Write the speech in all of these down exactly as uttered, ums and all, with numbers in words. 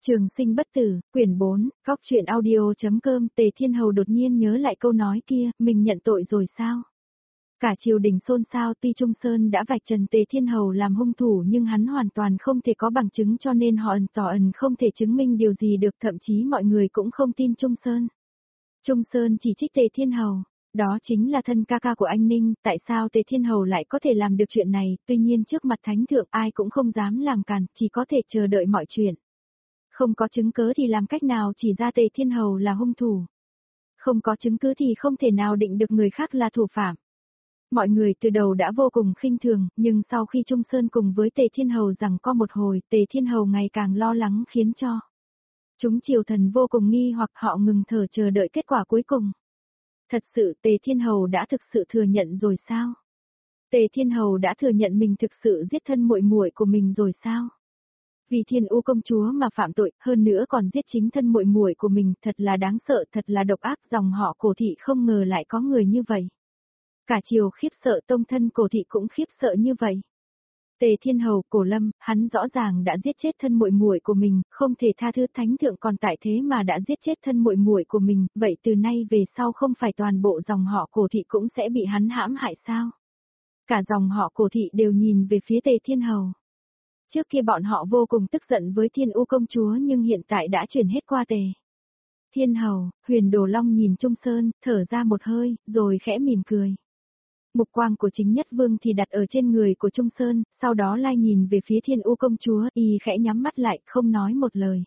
Trường sinh bất tử, quyển bốn, góc truyện audio.com. Tề Thiên Hầu đột nhiên nhớ lại câu nói kia, mình nhận tội rồi sao? Cả triều đình xôn xao, tuy Trung Sơn đã vạch trần Tề Thiên Hầu làm hung thủ nhưng hắn hoàn toàn không thể có bằng chứng, cho nên họ ẩn tỏ ẩn không thể chứng minh điều gì được, thậm chí mọi người cũng không tin Trung Sơn. Trung Sơn chỉ trích Tề Thiên Hầu, đó chính là thân ca ca của anh Ninh, tại sao Tề Thiên Hầu lại có thể làm được chuyện này, tuy nhiên trước mặt thánh thượng ai cũng không dám làm cản, chỉ có thể chờ đợi mọi chuyện. Không có chứng cớ thì làm cách nào chỉ ra Tề Thiên Hầu là hung thủ. Không có chứng cứ thì không thể nào định được người khác là thủ phạm. Mọi người từ đầu đã vô cùng khinh thường, nhưng sau khi Trung Sơn cùng với Tề Thiên Hầu giằng co một hồi, Tề Thiên Hầu ngày càng lo lắng khiến cho chúng triều thần vô cùng nghi hoặc, họ ngừng thở chờ đợi kết quả cuối cùng. Thật sự Tề Thiên Hầu đã thực sự thừa nhận rồi sao? Tề Thiên Hầu đã thừa nhận mình thực sự giết thân muội muội của mình rồi sao? Vì Thiên U công chúa mà phạm tội, hơn nữa còn giết chính thân muội muội của mình, thật là đáng sợ, thật là độc ác, dòng họ Cổ thị không ngờ lại có người như vậy. Cả triều khiếp sợ, tông thân Cổ thị cũng khiếp sợ như vậy. Tề Thiên Hầu, Cổ Lâm, hắn rõ ràng đã giết chết thân muội muội của mình, không thể tha thứ, thánh thượng còn tại thế mà đã giết chết thân muội muội của mình, vậy từ nay về sau không phải toàn bộ dòng họ Cổ thị cũng sẽ bị hắn hãm hại sao? Cả dòng họ Cổ thị đều nhìn về phía Tề Thiên Hầu. Trước kia bọn họ vô cùng tức giận với Thiên U công chúa nhưng hiện tại đã chuyển hết qua Tề Thiên Hầu. Huyền Đồ Long nhìn Trung Sơn, thở ra một hơi, rồi khẽ mỉm cười. Mục quang của chính nhất vương thì đặt ở trên người của Trung Sơn, sau đó lai nhìn về phía Thiên U công chúa, y khẽ nhắm mắt lại, không nói một lời.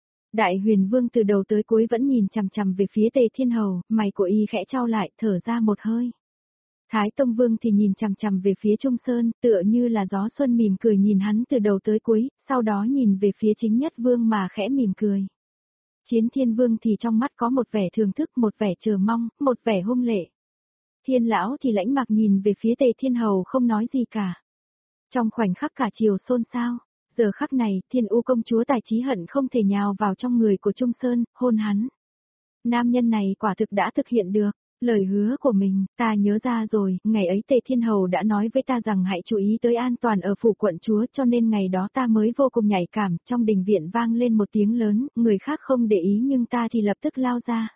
Đại Huyền Vương từ đầu tới cuối vẫn nhìn chằm chằm về phía Tề Thiên Hầu, mày của y khẽ trao lại, thở ra một hơi. Thái Tông Vương thì nhìn chằm chằm về phía Trung Sơn, tựa như là gió xuân mỉm cười nhìn hắn từ đầu tới cuối, sau đó nhìn về phía chính nhất vương mà khẽ mỉm cười. Chiến Thiên Vương thì trong mắt có một vẻ thưởng thức, một vẻ chờ mong, một vẻ hung lệ. Thiên Lão thì lãnh mặc nhìn về phía Tề Thiên Hầu không nói gì cả. Trong khoảnh khắc cả triều xôn xao, giờ khắc này, Thiên U công chúa tài trí hận không thể nhào vào trong người của Trung Sơn, hôn hắn. Nam nhân này quả thực đã thực hiện được lời hứa của mình, ta nhớ ra rồi, ngày ấy Tề Thiên Hầu đã nói với ta rằng hãy chú ý tới an toàn ở phủ quận chúa, cho nên ngày đó ta mới vô cùng nhạy cảm, trong đình viện vang lên một tiếng lớn, người khác không để ý nhưng ta thì lập tức lao ra.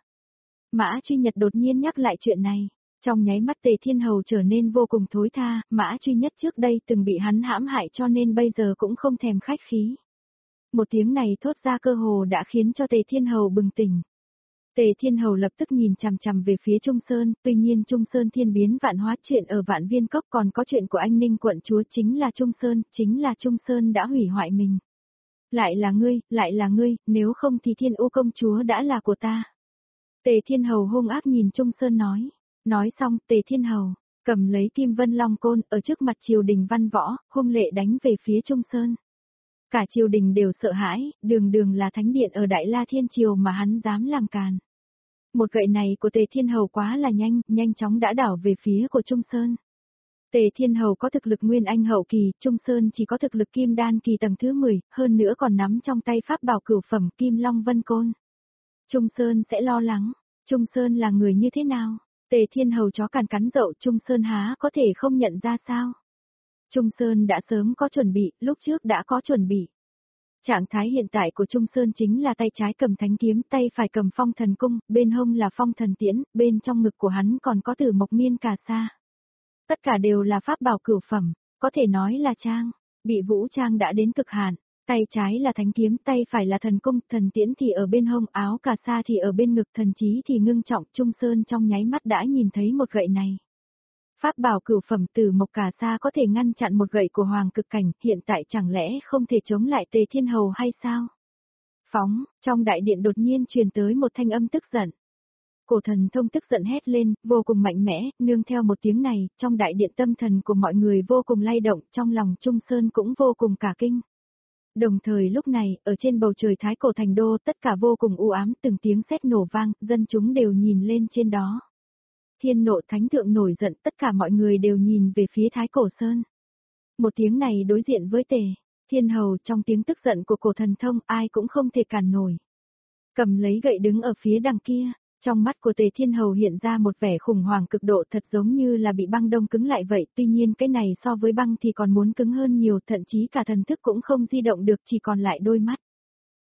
Mã Truy Nhật đột nhiên nhắc lại chuyện này, trong nháy mắt Tề Thiên Hầu trở nên vô cùng thối tha, Mã Truy Nhất trước đây từng bị hắn hãm hại cho nên bây giờ cũng không thèm khách khí. Một tiếng này thốt ra cơ hồ đã khiến cho Tề Thiên Hầu bừng tỉnh. Tề Thiên Hầu lập tức nhìn chằm chằm về phía Trung Sơn, tuy nhiên Trung Sơn thiên biến vạn hóa, chuyện ở Vạn Viên Cốc còn có chuyện của anh Ninh quận chúa, chính là Trung Sơn, chính là Trung Sơn đã hủy hoại mình. Lại là ngươi, lại là ngươi, nếu không thì Thiên U công chúa đã là của ta. Tề Thiên Hầu hung ác nhìn Trung Sơn nói. Nói xong, Tề Thiên Hầu cầm lấy Kim Vân Long Côn ở trước mặt triều đình văn võ, hung lệ đánh về phía Trung Sơn. Cả triều đình đều sợ hãi, đường đường là thánh điện ở Đại La Thiên Triều mà hắn dám làm càn. Một gậy này của Tề Thiên Hầu quá là nhanh, nhanh chóng đã đảo về phía của Trung Sơn. Tề Thiên Hầu có thực lực Nguyên Anh hậu kỳ, Trung Sơn chỉ có thực lực Kim Đan kỳ tầng thứ mười, hơn nữa còn nắm trong tay pháp bảo cửu phẩm Kim Long Vân Côn. Trung Sơn sẽ lo lắng, Trung Sơn là người như thế nào? Tề Thiên Hầu chó càn cắn dậu, Trung Sơn há có thể không nhận ra sao? Trung Sơn đã sớm có chuẩn bị, lúc trước đã có chuẩn bị. Trạng thái hiện tại của Trung Sơn chính là tay trái cầm thánh kiếm, tay phải cầm phong thần cung, bên hông là phong thần tiễn, bên trong ngực của hắn còn có tử mộc miên cà sa. Tất cả đều là pháp bảo cửu phẩm, có thể nói là trang, bị vũ trang đã đến cực hạn. Tay trái là thánh kiếm, tay phải là thần cung, thần tiễn thì ở bên hông, áo cà sa thì ở bên ngực, thần chí thì ngưng trọng. Trung Sơn trong nháy mắt đã nhìn thấy một gậy này. Pháp bảo cửu phẩm tử mộc cà sa có thể ngăn chặn một gậy của hoàng cực cảnh, hiện tại chẳng lẽ không thể chống lại Tề Thiên Hầu hay sao? Phóng, trong đại điện đột nhiên truyền tới một thanh âm tức giận. Cổ Thần Thông tức giận hét lên, vô cùng mạnh mẽ, nương theo một tiếng này, trong đại điện tâm thần của mọi người vô cùng lay động, trong lòng Trung Sơn cũng vô cùng cả kinh. Đồng thời lúc này, ở trên bầu trời Thái Cổ Thành Đô, tất cả vô cùng u ám, từng tiếng sét nổ vang, dân chúng đều nhìn lên trên đó. Thiên Nộ Thánh Thượng nổi giận, tất cả mọi người đều nhìn về phía Thái Cổ Sơn. Một tiếng này đối diện với Tề Thiên Hầu, trong tiếng tức giận của Cổ Thần Thông, ai cũng không thể cản nổi. Cầm lấy gậy đứng ở phía đằng kia, trong mắt của Tề Thiên Hầu hiện ra một vẻ khủng hoảng cực độ, thật giống như là bị băng đông cứng lại vậy, tuy nhiên cái này so với băng thì còn muốn cứng hơn nhiều, thậm chí cả thần thức cũng không di động được, chỉ còn lại đôi mắt.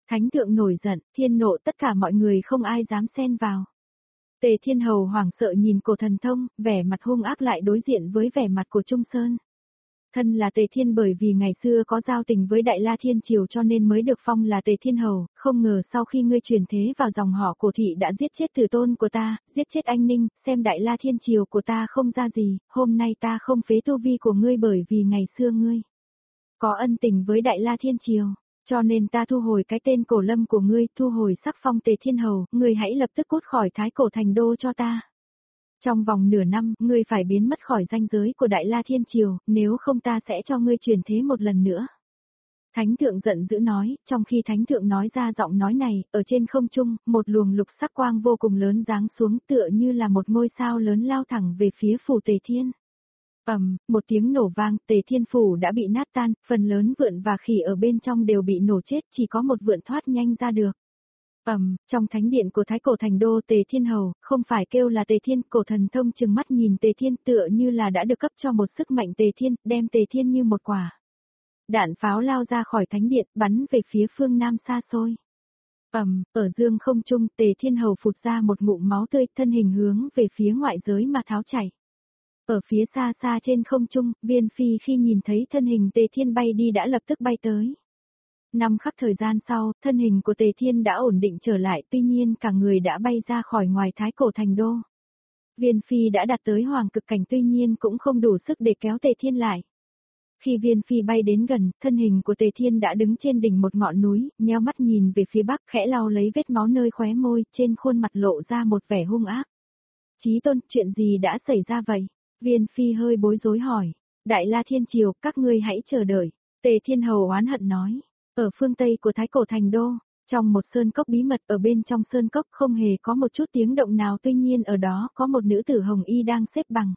Thánh thượng nổi giận, thiên nộ tất cả mọi người không ai dám xen vào. Tề Thiên Hầu hoảng sợ nhìn Cổ Thần Thông, vẻ mặt hung ác lại đối diện với vẻ mặt của Trung Sơn. Thân là Tề Thiên bởi vì ngày xưa có giao tình với Đại La Thiên Triều cho nên mới được phong là Tề Thiên Hầu, không ngờ sau khi ngươi truyền thế vào dòng họ Cổ Thị đã giết chết tử tôn của ta, giết chết anh Ninh, xem Đại La Thiên Triều của ta không ra gì, hôm nay ta không phế tu vi của ngươi bởi vì ngày xưa ngươi có ân tình với Đại La Thiên Triều. Cho nên ta thu hồi cái tên Cổ Lâm của ngươi, thu hồi sắc phong Tề Thiên Hầu, ngươi hãy lập tức cút khỏi Thái Cổ Thành Đô cho ta. Trong vòng nửa năm, ngươi phải biến mất khỏi ranh giới của Đại La Thiên Triều, nếu không ta sẽ cho ngươi truyền thế một lần nữa. Thánh thượng giận dữ nói, trong khi thánh thượng nói ra giọng nói này, ở trên không trung, một luồng lục sắc quang vô cùng lớn giáng xuống tựa như là một ngôi sao lớn lao thẳng về phía phủ Tề Thiên. Ầm, một tiếng nổ vang, Tề Thiên phủ đã bị nát tan, phần lớn vượn và khỉ ở bên trong đều bị nổ chết, chỉ có một vượn thoát nhanh ra được. Ầm, trong thánh điện của Thái Cổ Thành Đô Tề Thiên Hầu, không phải kêu là Tề Thiên, Cổ Thần Thông trừng mắt nhìn Tề Thiên tựa như là đã được cấp cho một sức mạnh Tề Thiên, đem Tề Thiên như một quả đạn pháo lao ra khỏi thánh điện, bắn về phía phương nam xa xôi. Ầm, ở dương không trung, Tề Thiên Hầu phụt ra một ngụm máu tươi, thân hình hướng về phía ngoại giới mà tháo chạy. Ở phía xa xa trên không trung, Viên Phi khi nhìn thấy thân hình Tề Thiên bay đi đã lập tức bay tới. Năm khắc thời gian sau, thân hình của Tề Thiên đã ổn định trở lại, tuy nhiên cả người đã bay ra khỏi ngoài Thái Cổ Thành Đô. Viên Phi đã đạt tới hoàng cực cảnh tuy nhiên cũng không đủ sức để kéo Tề Thiên lại. Khi Viên Phi bay đến gần, thân hình của Tề Thiên đã đứng trên đỉnh một ngọn núi, nheo mắt nhìn về phía bắc khẽ lau lấy vết máu nơi khóe môi, trên khuôn mặt lộ ra một vẻ hung ác. Chí Tôn, chuyện gì đã xảy ra vậy? Viên Phi hơi bối rối hỏi. Đại La Thiên Triều, các ngươi hãy chờ đợi. Tề Thiên Hầu oán hận nói. Ở phương Tây của Thái Cổ Thành Đô, trong một sơn cốc bí mật ở bên trong sơn cốc không hề có một chút tiếng động nào tuy nhiên ở đó có một nữ tử hồng y đang xếp bằng.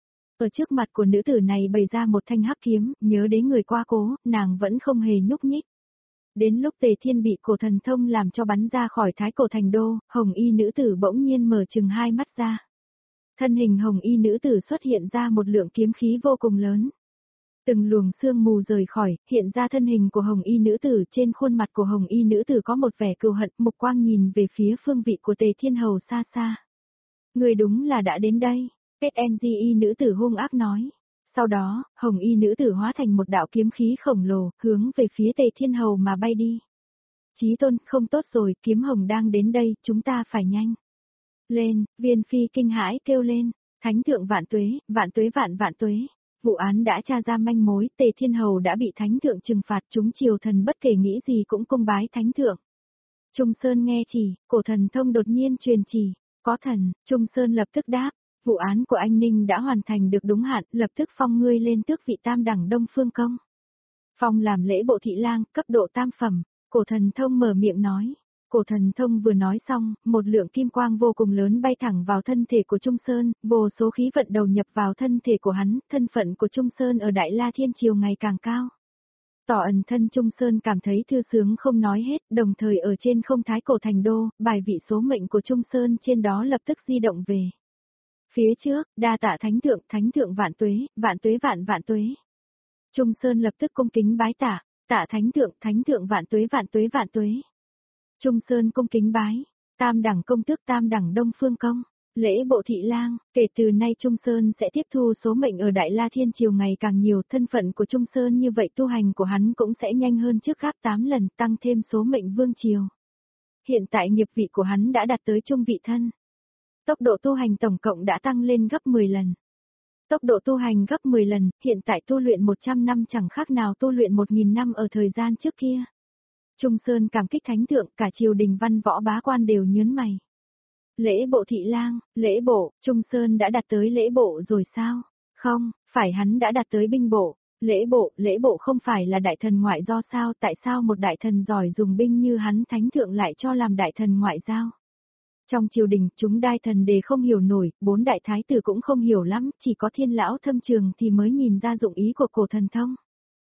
Ở trước mặt của nữ tử này bày ra một thanh hắc kiếm, nhớ đến người qua cố, nàng vẫn không hề nhúc nhích. Đến lúc Tề Thiên bị Cổ Thần Thông làm cho bắn ra khỏi Thái Cổ Thành Đô, hồng y nữ tử bỗng nhiên mở chừng hai mắt ra. Thân hình hồng y nữ tử xuất hiện ra một lượng kiếm khí vô cùng lớn. Từng luồng sương mù rời khỏi, hiện ra thân hình của hồng y nữ tử, trên khuôn mặt của hồng y nữ tử có một vẻ cừu hận, mục quang nhìn về phía phương vị của Tề Thiên Hầu xa xa. Người đúng là đã đến đây, pê en giê y nữ tử hung ác nói. Sau đó, hồng y nữ tử hóa thành một đạo kiếm khí khổng lồ, hướng về phía Tề Thiên Hầu mà bay đi. Chí Tôn, không tốt rồi, kiếm hồng đang đến đây, chúng ta phải nhanh lên. Viên Phi kinh hãi kêu lên, Thánh thượng vạn tuế, vạn tuế vạn vạn tuế. Vụ án đã tra ra manh mối, Tề Thiên Hầu đã bị Thánh thượng trừng phạt, chúng triều thần bất kể nghĩ gì cũng cung bái Thánh thượng. Trung Sơn nghe chỉ, Cổ Thần Thông đột nhiên truyền chỉ, có thần, Trung Sơn lập tức đáp, vụ án của anh Ninh đã hoàn thành được đúng hạn, lập tức phong ngươi lên tước vị tam đẳng Đông Phương Công. Phong làm lễ bộ thị lang, cấp độ tam phẩm. Cổ Thần Thông mở miệng nói. Cổ Thần Thông vừa nói xong, một lượng kim quang vô cùng lớn bay thẳng vào thân thể của Trung Sơn, vô số khí vận đầu nhập vào thân thể của hắn, thân phận của Trung Sơn ở Đại La Thiên Triều ngày càng cao. Tỏ ẩn thân Trung Sơn cảm thấy thư sướng không nói hết, đồng thời ở trên không Thái Cổ Thành Đô, bài vị số mệnh của Trung Sơn trên đó lập tức di động về. Phía trước, đa tạ Thánh thượng, Thánh thượng vạn tuế, vạn tuế vạn vạn tuế. Trung Sơn lập tức cung kính bái tạ, tạ Thánh thượng, Thánh thượng vạn tuế vạn tuế vạn tuế. Trung Sơn cung kính bái, tam đẳng công tước tam đẳng Đông Phương Công, lễ bộ thị lang, kể từ nay Trung Sơn sẽ tiếp thu số mệnh ở Đại La Thiên Triều ngày càng nhiều, thân phận của Trung Sơn như vậy tu hành của hắn cũng sẽ nhanh hơn trước gấp tám lần, tăng thêm số mệnh vương triều. Hiện tại nghiệp vị của hắn đã đạt tới trung vị thân. Tốc độ tu hành tổng cộng đã tăng lên gấp mười lần. Tốc độ tu hành gấp mười lần, hiện tại tu luyện một trăm năm chẳng khác nào tu luyện một nghìn năm ở thời gian trước kia. Trung Sơn cảm kích Thánh thượng, cả triều đình văn võ bá quan đều nhớn mày. Lễ bộ thị lang, lễ bộ, Trung Sơn đã đạt tới lễ bộ rồi sao? Không, phải hắn đã đạt tới binh bộ. Lễ bộ, lễ bộ không phải là đại thần ngoại giao sao? Tại sao một đại thần giỏi dùng binh như hắn Thánh thượng lại cho làm đại thần ngoại giao? Trong triều đình, chúng đai thần đề không hiểu nổi, bốn đại thái tử cũng không hiểu lắm, chỉ có Thiên lão thâm trường thì mới nhìn ra dụng ý của Cổ Thần Thông.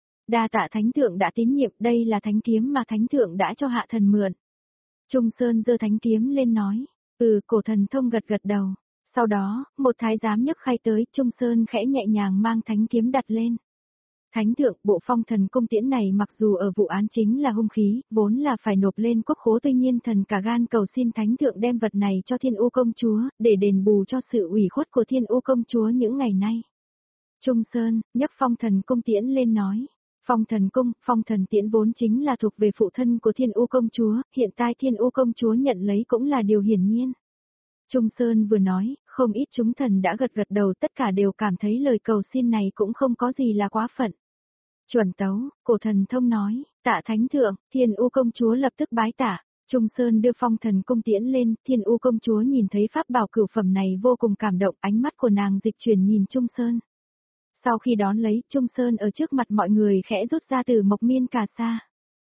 Đa tạ Thánh thượng đã tín nhiệm, đây là thánh kiếm mà Thánh thượng đã cho hạ thần mượn. Trung Sơn giơ thánh kiếm lên nói, ừ, Cổ Thần Thông gật gật đầu. Sau đó, một thái giám nhấc khay tới, Trung Sơn khẽ nhẹ nhàng mang thánh kiếm đặt lên. Thánh thượng, bộ phong thần cung tiễn này mặc dù ở vụ án chính là hung khí, vốn là phải nộp lên quốc khố, tuy nhiên thần cả gan cầu xin thánh thượng đem vật này cho Thiên U công chúa, để đền bù cho sự ủy khuất của Thiên U công chúa những ngày nay. Trung Sơn, nhấc phong thần cung tiễn lên nói. Phong thần cung, phong thần tiễn vốn chính là thuộc về phụ thân của Thiên U công chúa, hiện tại Thiên U công chúa nhận lấy cũng là điều hiển nhiên. Trung Sơn vừa nói, không ít chúng thần đã gật gật đầu, tất cả đều cảm thấy lời cầu xin này cũng không có gì là quá phận. Chuẩn tấu, cổ thần thông nói, tạ thánh thượng, Thiên U công chúa lập tức bái tạ. Trung Sơn đưa phong thần cung tiễn lên, Thiên U công chúa nhìn thấy pháp bảo cửu phẩm này vô cùng cảm động, ánh mắt của nàng dịch chuyển nhìn Trung Sơn. Sau khi đón lấy, Trung Sơn ở trước mặt mọi người khẽ rút ra từ mộc miên cà sa.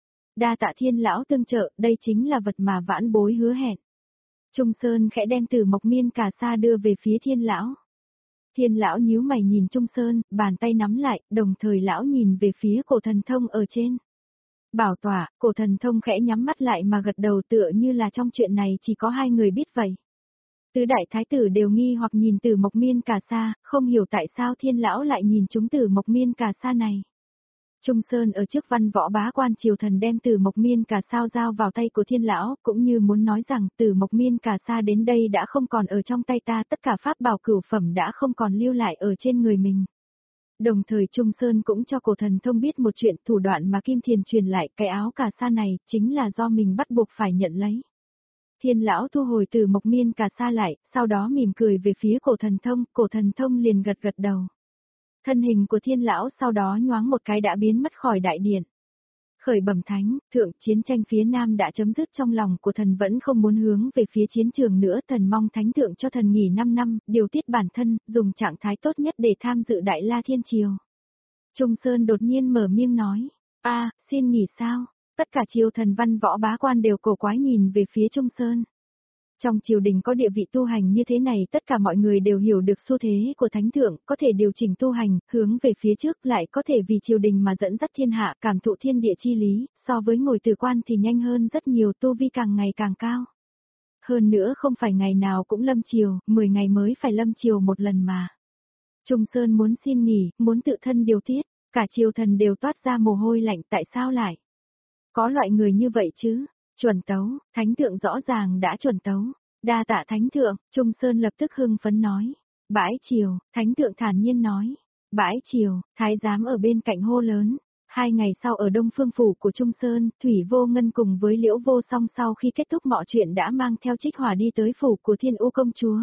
Đa tạ Thiên lão tương trợ, đây chính là vật mà vãn bối hứa hẹn. Trung Sơn khẽ đem từ mộc miên cà sa đưa về phía Thiên lão. Thiên lão nhíu mày nhìn Trung Sơn, bàn tay nắm lại, đồng thời lão nhìn về phía cổ thần thông ở trên. Bảo tỏa, cổ thần thông khẽ nhắm mắt lại mà gật đầu, tựa như là trong chuyện này chỉ có hai người biết vậy. Tứ đại thái tử đều nghi hoặc nhìn từ mộc miên cà sa, không hiểu tại sao Thiên lão lại nhìn chúng từ mộc miên cà sa này. Trung Sơn ở trước văn võ bá quan triều thần đem từ mộc miên cà sao giao vào tay của Thiên lão, cũng như muốn nói rằng từ mộc miên cà sa đến đây đã không còn ở trong tay ta, tất cả pháp bảo cửu phẩm đã không còn lưu lại ở trên người mình. Đồng thời Trung Sơn cũng cho cổ thần thông biết một chuyện, thủ đoạn mà Kim Thiền truyền lại, cái áo cà sa này chính là do mình bắt buộc phải nhận lấy. Thiên lão thu hồi từ mộc miên cà sa lại, sau đó mỉm cười về phía cổ thần thông, cổ thần thông liền gật gật đầu. Thân hình của Thiên lão sau đó nhoáng một cái đã biến mất khỏi đại điện. Khởi bẩm thánh, thượng, chiến tranh phía Nam đã chấm dứt, trong lòng của thần vẫn không muốn hướng về phía chiến trường nữa, thần mong thánh thượng cho thần nghỉ năm năm, điều tiết bản thân, dùng trạng thái tốt nhất để tham dự Đại La Thiên Triều. Trung Sơn đột nhiên mở miệng nói, a, xin nghỉ sao? Tất cả triều thần văn võ bá quan đều cổ quái nhìn về phía Trung Sơn. Trong triều đình có địa vị tu hành như thế này, tất cả mọi người đều hiểu được xu thế của thánh thượng, có thể điều chỉnh tu hành, hướng về phía trước, lại có thể vì triều đình mà dẫn dắt thiên hạ, cảm thụ thiên địa chi lý, so với ngồi từ quan thì nhanh hơn rất nhiều, tu vi càng ngày càng cao. Hơn nữa không phải ngày nào cũng lâm triều, mười ngày mới phải lâm triều một lần mà. Trung Sơn muốn xin nghỉ, muốn tự thân điều tiết, cả triều thần đều toát ra mồ hôi lạnh, tại sao lại? Có loại người như vậy chứ? Chuẩn tấu, thánh thượng rõ ràng đã chuẩn tấu. Đa tạ thánh thượng, Trung Sơn lập tức hưng phấn nói. Bãi triều, thánh thượng thản nhiên nói. Bãi triều, thái giám ở bên cạnh hô lớn. Hai ngày sau ở Đông Phương phủ của Trung Sơn, Thủy Vô Ngân cùng với Liễu Vô Song sau khi kết thúc mọi chuyện đã mang theo Trích Hỏa đi tới phủ của Thiên U công chúa.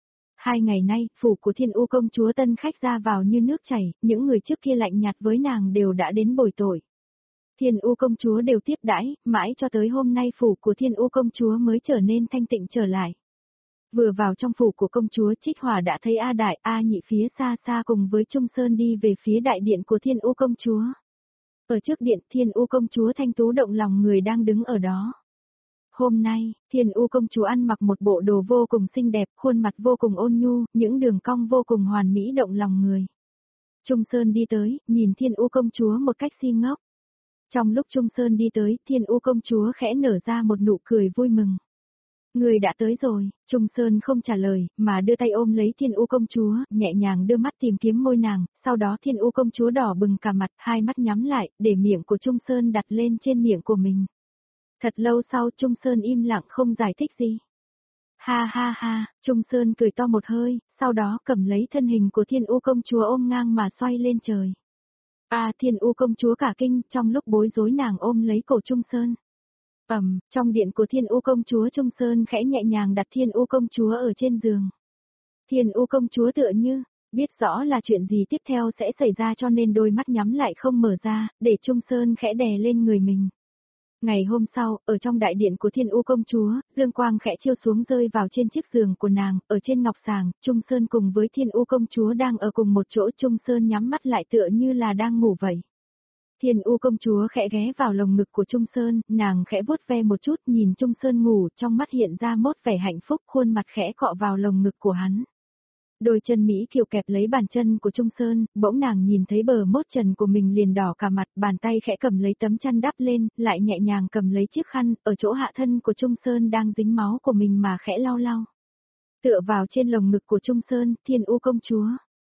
Hai ngày nay, phủ của Thiên U công chúa tân khách ra vào như nước chảy, những người trước kia lạnh nhạt với nàng đều đã đến bồi tội. Thiên U công chúa đều tiếp đãi, mãi cho tới hôm nay phủ của Thiên U công chúa mới trở nên thanh tịnh trở lại. Vừa vào trong phủ của công chúa, Trích Hỏa đã thấy A Đại, A Nhị phía xa xa cùng với Trung Sơn đi về phía đại điện của Thiên U công chúa. Ở trước điện, Thiên U công chúa thanh tú động lòng người đang đứng ở đó. Hôm nay, Thiên U công chúa ăn mặc một bộ đồ vô cùng xinh đẹp, khuôn mặt vô cùng ôn nhu, những đường cong vô cùng hoàn mỹ động lòng người. Trung Sơn đi tới, nhìn Thiên U công chúa một cách si ngốc. Trong lúc Trung Sơn đi tới, Thiên U công chúa khẽ nở ra một nụ cười vui mừng. Người đã tới rồi, Trung Sơn không trả lời, mà đưa tay ôm lấy Thiên U công chúa, nhẹ nhàng đưa mắt tìm kiếm môi nàng, sau đó Thiên U công chúa đỏ bừng cả mặt, hai mắt nhắm lại, để miệng của Trung Sơn đặt lên trên miệng của mình. Thật lâu sau Trung Sơn im lặng không giải thích gì. Ha ha ha, Trung Sơn cười to một hơi, sau đó cầm lấy thân hình của Thiên U công chúa ôm ngang mà xoay lên trời. A à, Thiên U công chúa cả kinh, trong lúc bối rối nàng ôm lấy cổ Trung Sơn. Ầm, um, trong điện của Thiên U công chúa Trung Sơn khẽ nhẹ nhàng đặt Thiên U công chúa ở trên giường. Thiên U công chúa tựa như biết rõ là chuyện gì tiếp theo sẽ xảy ra cho nên đôi mắt nhắm lại không mở ra, để Trung Sơn khẽ đè lên người mình. Ngày hôm sau, ở trong đại điện của Thiên U công chúa, dương quang khẽ chiếu xuống rơi vào trên chiếc giường của nàng, ở trên ngọc sàng, Trung Sơn cùng với Thiên U công chúa đang ở cùng một chỗ, Trung Sơn nhắm mắt lại tựa như là đang ngủ vậy. Thiên U công chúa khẽ ghé vào lồng ngực của Trung Sơn, nàng khẽ vuốt ve một chút, nhìn Trung Sơn ngủ, trong mắt hiện ra mốt vẻ hạnh phúc, khuôn mặt khẽ cọ vào lồng ngực của hắn. Đôi chân Mỹ kiều kẹp lấy bàn chân của Trung Sơn, bỗng nàng nhìn thấy bờ mốt trần của mình liền đỏ cả mặt, bàn tay khẽ cầm lấy tấm chăn đắp lên, lại nhẹ nhàng cầm lấy chiếc khăn, ở chỗ hạ thân của Trung Sơn đang dính máu của mình mà khẽ lau lau. Tựa vào trên lồng ngực của Trung Sơn, Thiên U công chúa.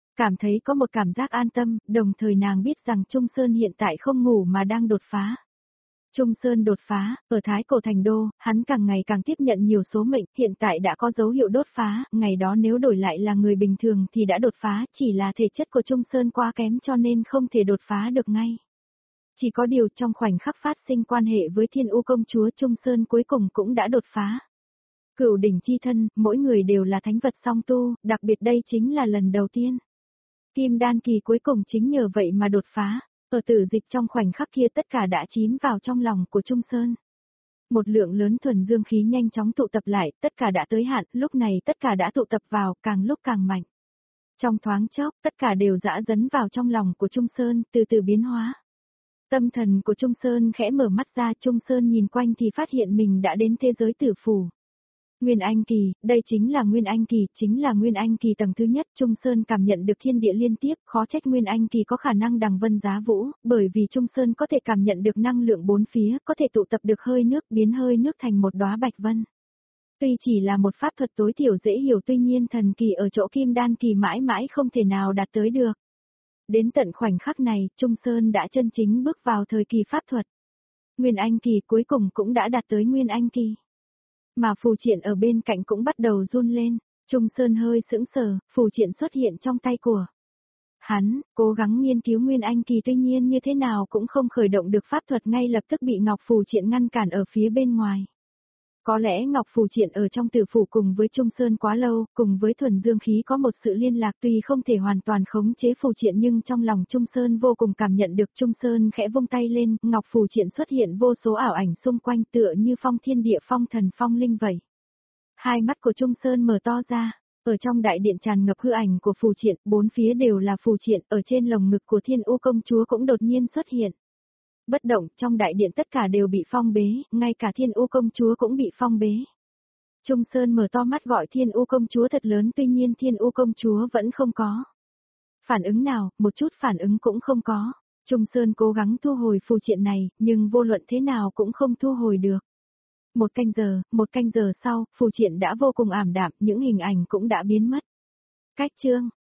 Cảm thấy có một cảm giác an tâm, đồng thời nàng biết rằng Trung Sơn hiện tại không ngủ mà đang đột phá. Trung Sơn đột phá, ở Thái Cổ Thành Đô, hắn càng ngày càng tiếp nhận nhiều số mệnh, hiện tại đã có dấu hiệu đột phá, ngày đó nếu đổi lại là người bình thường thì đã đột phá, chỉ là thể chất của Trung Sơn quá kém cho nên không thể đột phá được ngay. Chỉ có điều trong khoảnh khắc phát sinh quan hệ với Thiên U công chúa, Trung Sơn cuối cùng cũng đã đột phá. Cửu đỉnh chi thân, mỗi người đều là thánh vật song tu, đặc biệt đây chính là lần đầu tiên. Kim đan kỳ cuối cùng chính nhờ vậy mà đột phá. Ở tử dịch trong khoảnh khắc kia tất cả đã chìm vào trong lòng của Trung Sơn. Một lượng lớn thuần dương khí nhanh chóng tụ tập lại, tất cả đã tới hạn, lúc này tất cả đã tụ tập vào, càng lúc càng mạnh. Trong thoáng chốc, tất cả đều dã dấn vào trong lòng của Trung Sơn, từ từ biến hóa. Tâm thần của Trung Sơn khẽ mở mắt ra, Trung Sơn nhìn quanh thì phát hiện mình đã đến thế giới tử phủ. Nguyên Anh Kỳ, đây chính là Nguyên Anh Kỳ, chính là Nguyên Anh Kỳ tầng thứ nhất. Trung Sơn cảm nhận được thiên địa liên tiếp, khó trách Nguyên Anh Kỳ có khả năng đằng vân giá vũ, bởi vì Trung Sơn có thể cảm nhận được năng lượng bốn phía, có thể tụ tập được hơi nước, biến hơi nước thành một đóa bạch vân. Tuy chỉ là một pháp thuật tối thiểu dễ hiểu, tuy nhiên thần kỳ ở chỗ Kim Đan Kỳ mãi mãi không thể nào đạt tới được. Đến tận khoảnh khắc này, Trung Sơn đã chân chính bước vào thời kỳ pháp thuật. Nguyên Anh Kỳ cuối cùng cũng đã đạt tới Nguyên Anh Kỳ. Mà phù triện ở bên cạnh cũng bắt đầu run lên, Trung Sơn hơi sững sờ, phù triện xuất hiện trong tay của hắn, cố gắng nghiên cứu Nguyên Anh Kỳ, tuy nhiên như thế nào cũng không khởi động được pháp thuật, ngay lập tức bị ngọc phù triện ngăn cản ở phía bên ngoài. Có lẽ ngọc phù triện ở trong tử phủ cùng với Trung Sơn quá lâu, cùng với thuần dương khí có một sự liên lạc, tuy không thể hoàn toàn khống chế phù triện nhưng trong lòng Trung Sơn vô cùng cảm nhận được. Trung Sơn khẽ vung tay lên, ngọc phù triện xuất hiện vô số ảo ảnh xung quanh, tựa như phong thiên địa phong thần phong linh vậy. Hai mắt của Trung Sơn mở to ra, ở trong đại điện tràn ngập hư ảnh của phù triện, bốn phía đều là phù triện, ở trên lồng ngực của Thiên U công chúa cũng đột nhiên xuất hiện. Bất động, trong đại điện tất cả đều bị phong bế, ngay cả Thiên U công chúa cũng bị phong bế. Trung Sơn mở to mắt gọi Thiên U công chúa thật lớn, tuy nhiên Thiên U công chúa vẫn không có phản ứng nào, một chút phản ứng cũng không có. Trung Sơn cố gắng thu hồi phù triện này, nhưng vô luận thế nào cũng không thu hồi được. Một canh giờ, một canh giờ sau, phù triện đã vô cùng ảm đạm, những hình ảnh cũng đã biến mất. Cách chương